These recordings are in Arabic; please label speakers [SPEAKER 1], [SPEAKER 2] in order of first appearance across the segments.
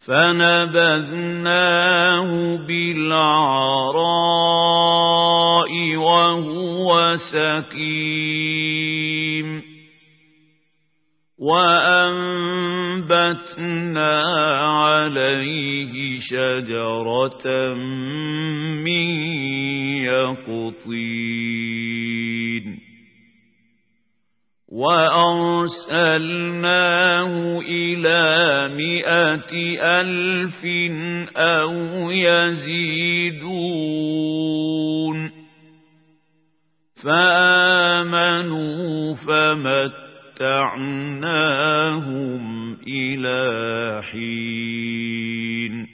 [SPEAKER 1] فنبذناه بالعراء وهو سقيم وأنبتنا عليه شجرة من يقطين وأرسلناه إلى 100,000 أو يزيدون فآمنوا فمتعناهم إلى حين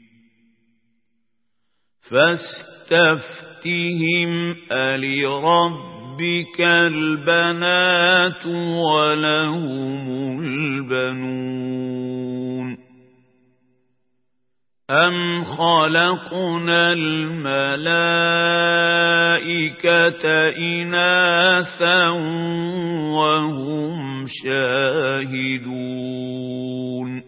[SPEAKER 1] فاستفتهم ألربك البنات ولهم البنون أم خلقنا الملائكة إناثا وهم شاهدون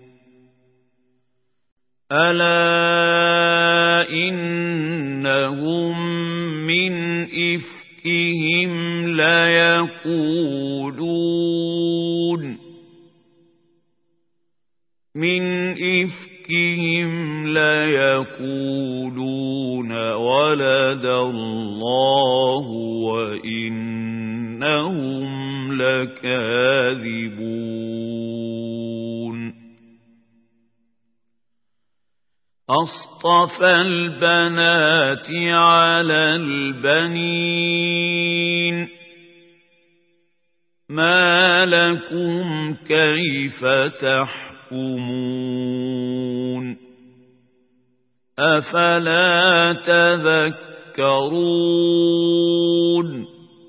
[SPEAKER 1] ألا إنهم من إفكهم ليقولون ولد الله وإنهم لكاذبون أصطفى البنات على البنين ما لكم كيف تحكمون أفلا تذكرون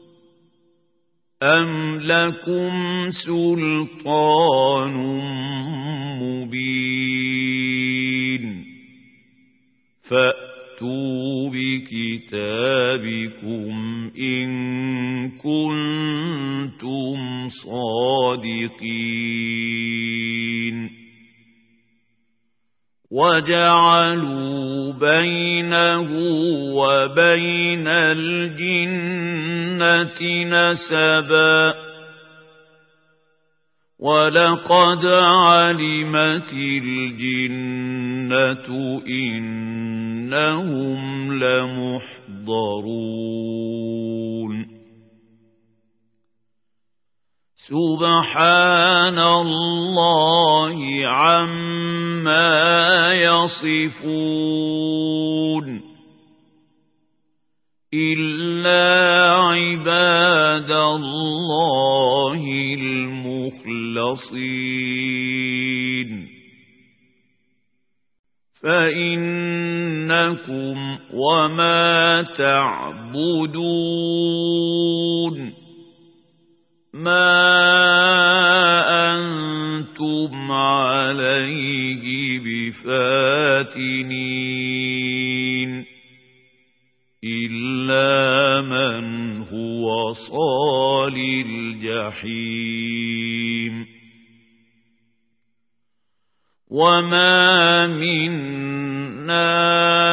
[SPEAKER 1] أم لكم سلطان مبين فأتوا بكتابكم إن كنتم صادقين وجعلوا بينه وبين الجنة نسبا ولقد علمت الجنة إنهم لمحضرون سبحان الله عما يصفون إلا عباد الله المخلصين فإنكم وما تعبدون ما أنتم عليه بفاتنين إلا من هو صال الجحيم وما منا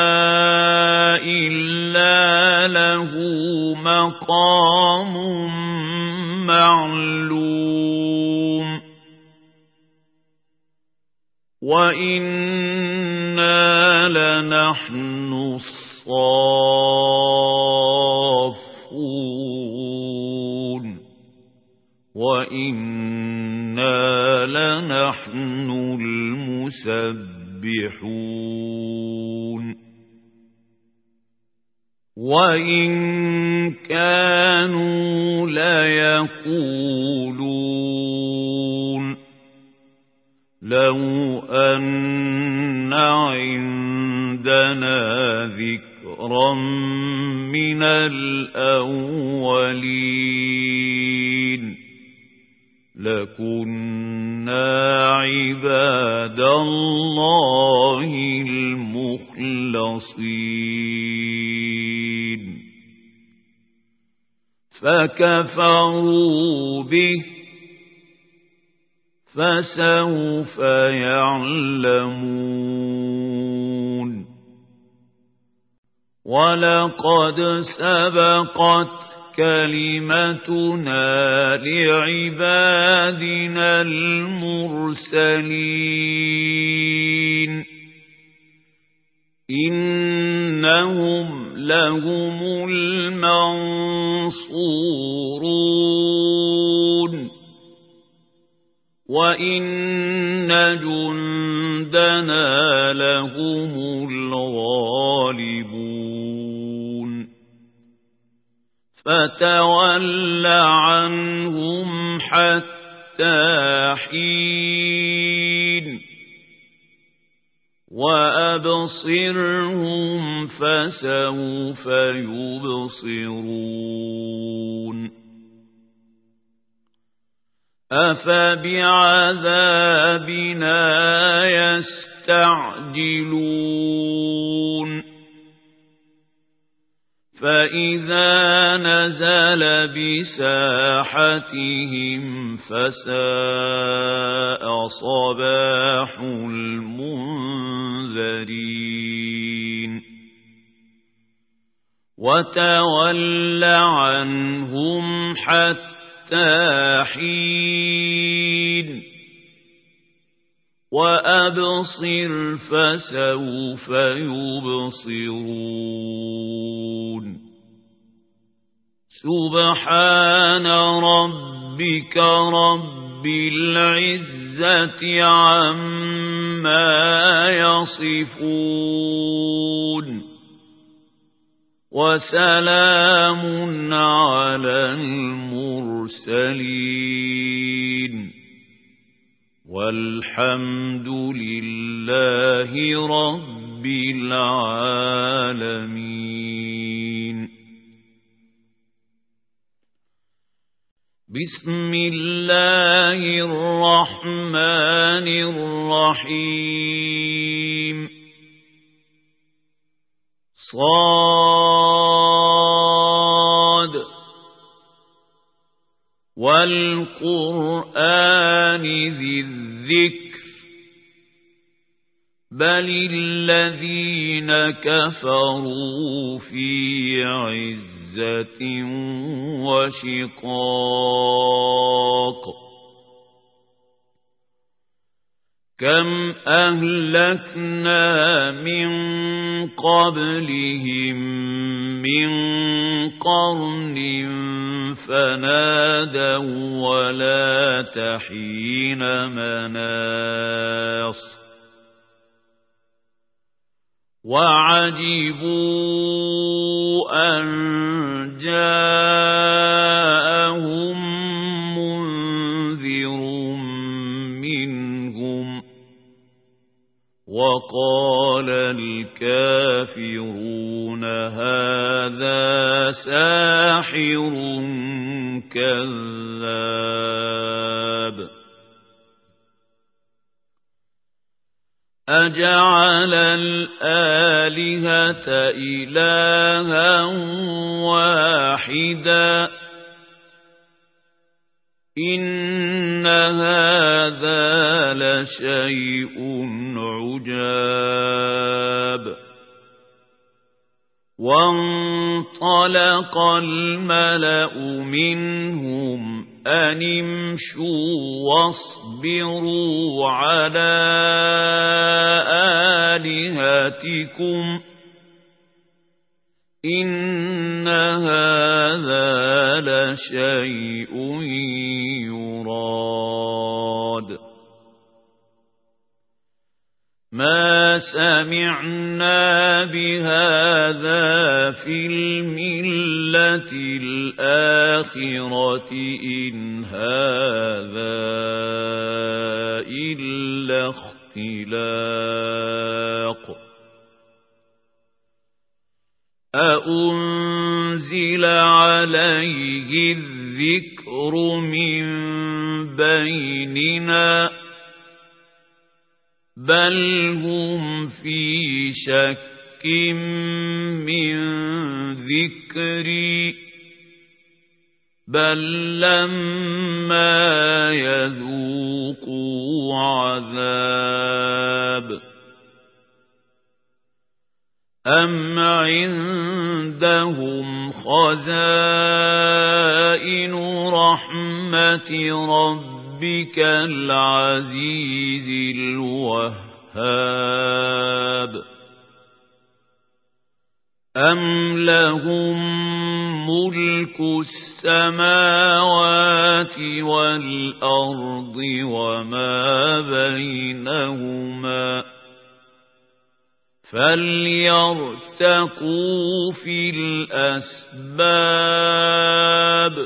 [SPEAKER 1] إلا له مقام معلوم وإنا لنحن الصافون وإنا لنحن المسبحون وإن كانوا ليقولون لو أن عندنا ذكرا من الأولين لكنا عباد الله المخلصين فكفروا به فسوف يعلمون ولقد سبقت كلمتنا لعبادنا المرسلين إنهم لهم المنصورون وإن جندنا لهم الغالبون فتول عنهم حتى حين وأبصرهم فسوف يبصرون أفبعذابنا يستعجلون فإذا نزل بساحتهم فساء صباح المنذرين وتول عنهم حتى حين وأبصر فسوف يبصرون سبحان ربك رب العزة عما يصفون وسلام على المرسلين والحمد لله رب العالمين بسم الله الرحمن الرحيم صاد والقرآن ذي الذكر بل الذين كفروا في عزة وشقاق كم أهلكنا من قبلهم من قرن فنادوا ولا تحين مناص وعجبوا أن جاءهم منذر منهم وقال الكافرون هذا ساحر كذاب أجعل الآلهة إلها واحدا إن هذا لشيء عجاب وانطلق الملأ منهم أن امشوا واصبروا على آلهتكم إن هذا لشيء يراد ما سمعنا بهذا في الملة الآخرة إن هذا إلا اختلاق أأنزل عليه الذكر من بيننا بل هم في شك من ذكري بل لما يذوقوا عذاب أم عندهم خزائن رحمة ربك العزيز الوهاب أم لهم ملك السماوات والأرض وما بينهما فليرتقوا في الأسباب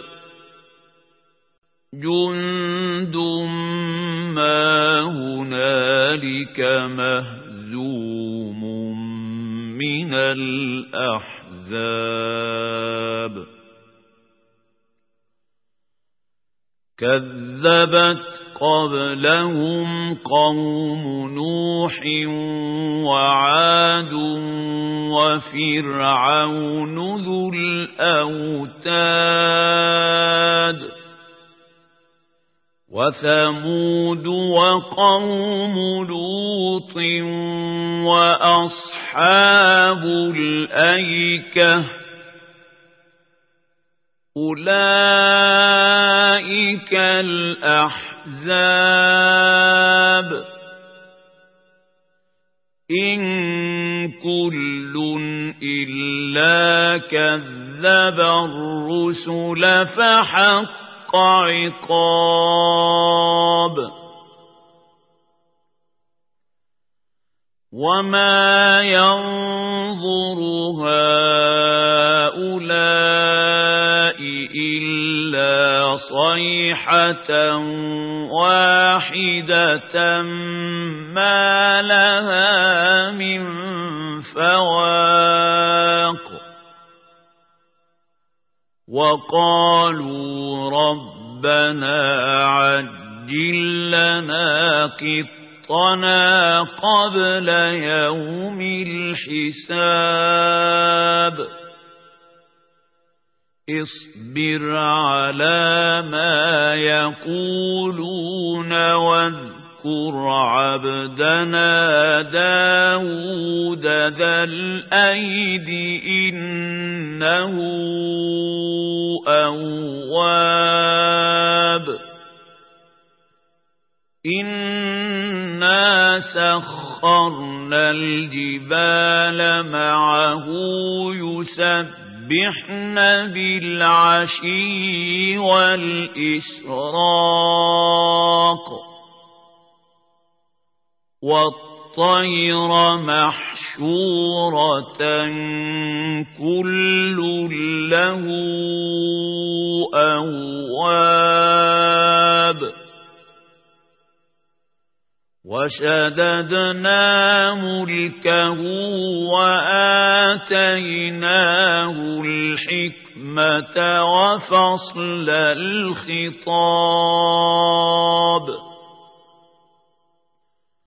[SPEAKER 1] جند ما هنالك مهزوم من الأحزاب كذبت قبلهم قوم نوح وعاد وفرعون ذو الأوتاد وثمود وقوم لوط وأصحاب الأيكة أولئك الأحزاب إن كل إلا كذب الرسل فحق عقاب وما ينظر هؤلاء إلا صيحة واحدة ما لها من فواق وقالوا ربنا عجل لنا قطنا قبل يوم الحساب اصبر على ما يقولون واذكر عبدنا داود ذا الأيد إنه أواب إنا سخرنا الجبال معه يسبحن بالعشي والإشراق والطير محشورة كل له أواب وشددنا ملكه وآتيناه الحكمة وفصل الخطاب